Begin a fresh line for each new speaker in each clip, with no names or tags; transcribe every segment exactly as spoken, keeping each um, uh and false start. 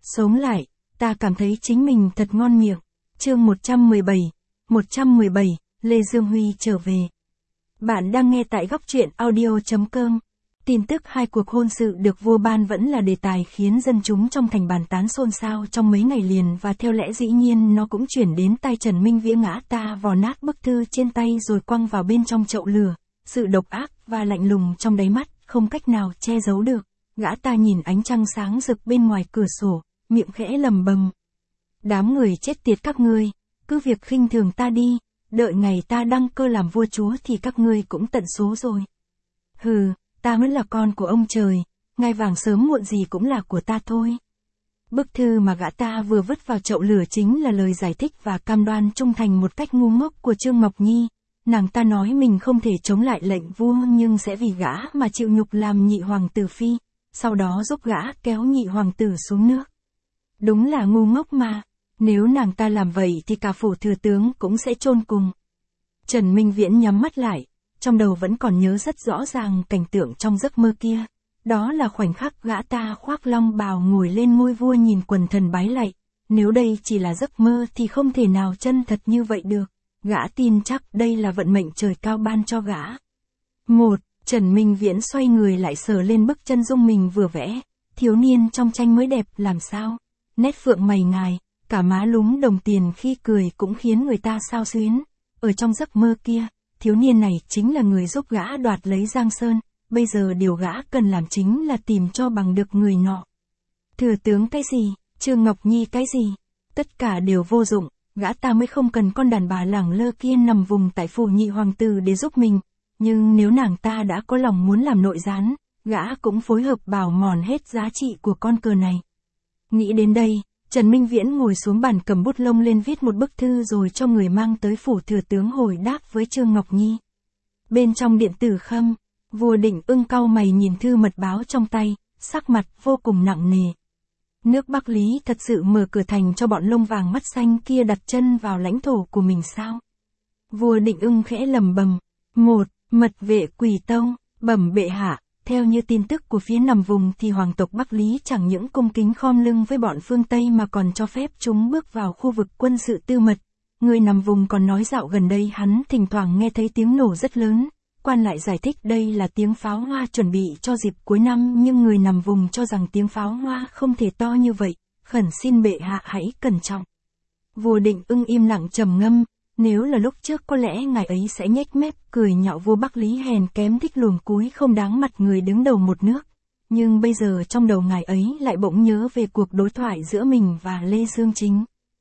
Sống lại, ta cảm thấy chính mình thật ngon miệng. Chương một trăm mười bảy, một trăm mười bảy, Lê Dương Huy trở về. Bạn đang nghe tại góc truyện audio chấm com. Tin tức hai cuộc hôn sự được vua ban vẫn là đề tài khiến dân chúng trong thành bàn tán xôn xao trong mấy ngày liền, và theo lẽ dĩ nhiên nó cũng chuyển đến tai Trần Minh Viễn. Gã ta vò nát bức thư trên tay rồi quăng vào bên trong chậu lửa. Sự độc ác và lạnh lùng trong đáy mắt không cách nào che giấu được. Gã ta nhìn ánh trăng sáng rực bên ngoài cửa sổ, miệng khẽ lầm bầm. Đám người chết tiệt các ngươi, cứ việc khinh thường ta đi, đợi ngày ta đăng cơ làm vua chúa thì các ngươi cũng tận số rồi. Hừ, ta vẫn là con của ông trời, ngai vàng sớm muộn gì cũng là của ta thôi. Bức thư mà gã ta vừa vứt vào chậu lửa chính là lời giải thích và cam đoan trung thành một cách ngu ngốc của Trương Ngọc Nhi. Nàng ta nói mình không thể chống lại lệnh vua nhưng sẽ vì gã mà chịu nhục làm nhị hoàng tử phi, sau đó giúp gã kéo nhị hoàng tử xuống nước. Đúng là ngu ngốc mà, nếu nàng ta làm vậy thì cả phủ thừa tướng cũng sẽ chôn cùng. Trần Minh Viễn nhắm mắt lại, trong đầu vẫn còn nhớ rất rõ ràng cảnh tượng trong giấc mơ kia. Đó là khoảnh khắc gã ta khoác long bào ngồi lên ngôi vua nhìn quần thần bái lạy. Nếu đây chỉ là giấc mơ thì không thể nào chân thật như vậy được. Gã tin chắc đây là vận mệnh trời cao ban cho gã. Một, Trần Minh Viễn xoay người lại sờ lên bức chân dung mình vừa vẽ. Thiếu niên trong tranh mới đẹp làm sao? Nét phượng mày ngài, cả má lúm đồng tiền khi cười cũng khiến người ta xao xuyến. Ở trong giấc mơ kia, thiếu niên này chính là người giúp gã đoạt lấy Giang Sơn. Bây giờ điều gã cần làm chính là tìm cho bằng được người nọ. Thừa tướng cái gì, Trương Ngọc Nhi cái gì, tất cả đều vô dụng. Gã ta mới không cần con đàn bà lẳng lơ kia nằm vùng tại phủ nhị hoàng tử để giúp mình. Nhưng nếu nàng ta đã có lòng muốn làm nội gián, gã cũng phối hợp bảo mòn hết giá trị của con cờ này. Nghĩ đến đây, Trần Minh Viễn ngồi xuống bàn cầm bút lông lên viết một bức thư rồi cho người mang tới phủ thừa tướng hồi đáp với Trương Ngọc Nhi. Bên trong điện tử khâm, vua Định Ưng cau mày nhìn thư mật báo trong tay, sắc mặt vô cùng nặng nề. Nước Bắc Lý thật sự mở cửa thành cho bọn lông vàng mắt xanh kia đặt chân vào lãnh thổ của mình sao? Vua Định Ưng khẽ lầm bầm. Một, mật vệ Quỳ Tông, bẩm bệ hạ, theo như tin tức của phía nằm vùng thì hoàng tộc Bắc Lý chẳng những cung kính khom lưng với bọn phương Tây mà còn cho phép chúng bước vào khu vực quân sự tư mật. Người nằm vùng còn nói dạo gần đây hắn thỉnh thoảng nghe thấy tiếng nổ rất lớn. Quan lại giải thích đây là tiếng pháo hoa chuẩn bị cho dịp cuối năm, nhưng người nằm vùng cho rằng tiếng pháo hoa không thể to như vậy, khẩn xin bệ hạ hãy cẩn trọng. Vua Định Ưng im lặng trầm ngâm, nếu là lúc trước có lẽ ngài ấy sẽ nhếch mép cười nhạo vua Bắc Lý hèn kém thích luồn cúi không đáng mặt người đứng đầu một nước, nhưng bây giờ trong đầu ngài ấy lại bỗng nhớ về cuộc đối thoại giữa mình và Lê Dương Chính.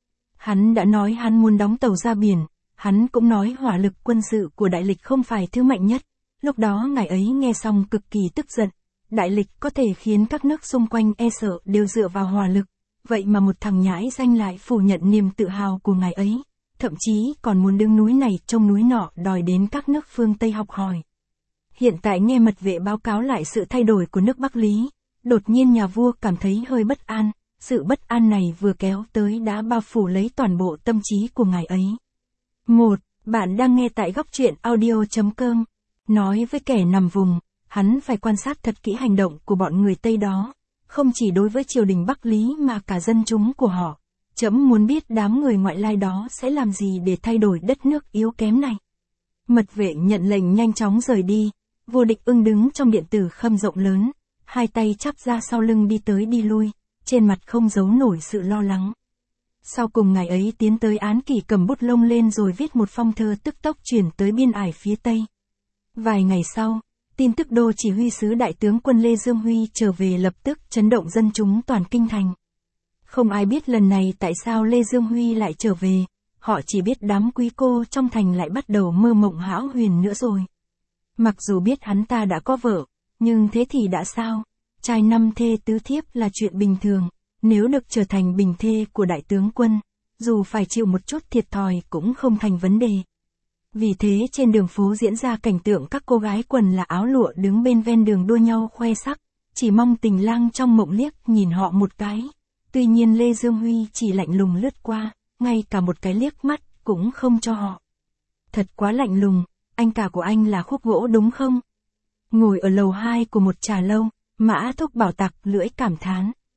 Hắn đã nói hắn muốn đóng tàu ra biển. Hắn cũng nói hỏa lực quân sự của đại lịch không phải thứ mạnh nhất. Lúc đó ngài ấy nghe xong cực kỳ tức giận. Đại lịch có thể khiến các nước xung quanh e sợ đều dựa vào hỏa lực. Vậy mà một thằng nhãi danh lại phủ nhận niềm tự hào của ngài ấy. Thậm chí còn muốn đứng núi này trông núi nọ đòi đến các nước phương Tây học hỏi. Hiện tại nghe mật vệ báo cáo lại sự thay đổi của nước Bắc Lý. Đột nhiên nhà vua cảm thấy hơi bất an. Sự bất an này vừa kéo tới đã bao phủ lấy toàn bộ tâm trí của ngài ấy. Một, bạn đang nghe tại góc truyện audio chấm com. Nói với kẻ nằm vùng, hắn phải quan sát thật kỹ hành động của bọn người Tây đó, không chỉ đối với triều đình Bắc Lý mà cả dân chúng của họ. Trẫm muốn biết đám người ngoại lai đó sẽ làm gì để thay đổi đất nước yếu kém này. Mật vệ nhận lệnh nhanh chóng rời đi. Vua Định Ưng đứng trong điện tử khâm rộng lớn, hai tay chắp ra sau lưng đi tới đi lui, trên mặt không giấu nổi sự lo lắng. Sau cùng ngài ấy tiến tới án kỷ cầm bút lông lên rồi viết một phong thơ tức tốc chuyển tới biên ải phía Tây. Vài ngày sau, tin tức đô chỉ huy sứ đại tướng quân Lê Dương Huy trở về lập tức chấn động dân chúng toàn kinh thành. Không ai biết lần này tại sao Lê Dương Huy lại trở về, họ chỉ biết đám quý cô trong thành lại bắt đầu mơ mộng hão huyền nữa rồi. Mặc dù biết hắn ta đã có vợ, nhưng thế thì đã sao? Trai năm thê tứ thiếp là chuyện bình thường. Nếu được trở thành bình thê của đại tướng quân, dù phải chịu một chút thiệt thòi cũng không thành vấn đề. Vì thế trên đường phố diễn ra cảnh tượng các cô gái quần là áo lụa đứng bên ven đường đua nhau khoe sắc, chỉ mong tình lang trong mộng liếc nhìn họ một cái. Tuy nhiên Lê Dương Huy chỉ lạnh lùng lướt qua, ngay cả một cái liếc mắt cũng không cho họ. Thật quá lạnh lùng, anh cả của anh là khúc gỗ đúng không? Ngồi ở lầu hai của một trà lâu, Mã Thúc Bảo tặc lưỡi cảm thán.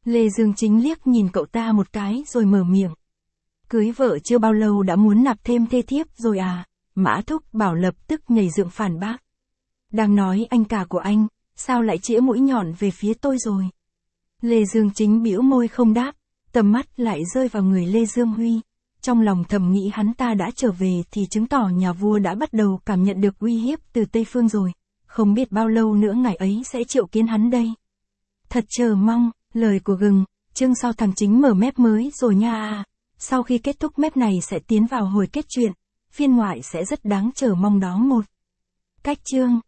Lê Dương Chính liếc nhìn cậu ta một cái rồi mở miệng. Cưới vợ chưa bao lâu đã muốn nạp thêm thê thiếp rồi à? Mã Thúc Bảo lập tức nhảy dựng phản bác. Đang nói anh cả của anh, sao lại chĩa mũi nhọn về phía tôi rồi? Lê Dương Chính bĩu môi không đáp, tầm mắt lại rơi vào người Lê Dương Huy. Trong lòng thầm nghĩ hắn ta đã trở về thì chứng tỏ nhà vua đã bắt đầu cảm nhận được uy hiếp từ Tây Phương rồi. Không biết bao lâu nữa ngày ấy sẽ triệu kiến hắn đây. Thật chờ mong, lời của gừng, chương sau thằng Chính mở mép mới rồi nha à. Sau khi kết thúc mép này sẽ tiến vào hồi kết truyện, phiên ngoại sẽ rất đáng chờ mong đó một. Cách chương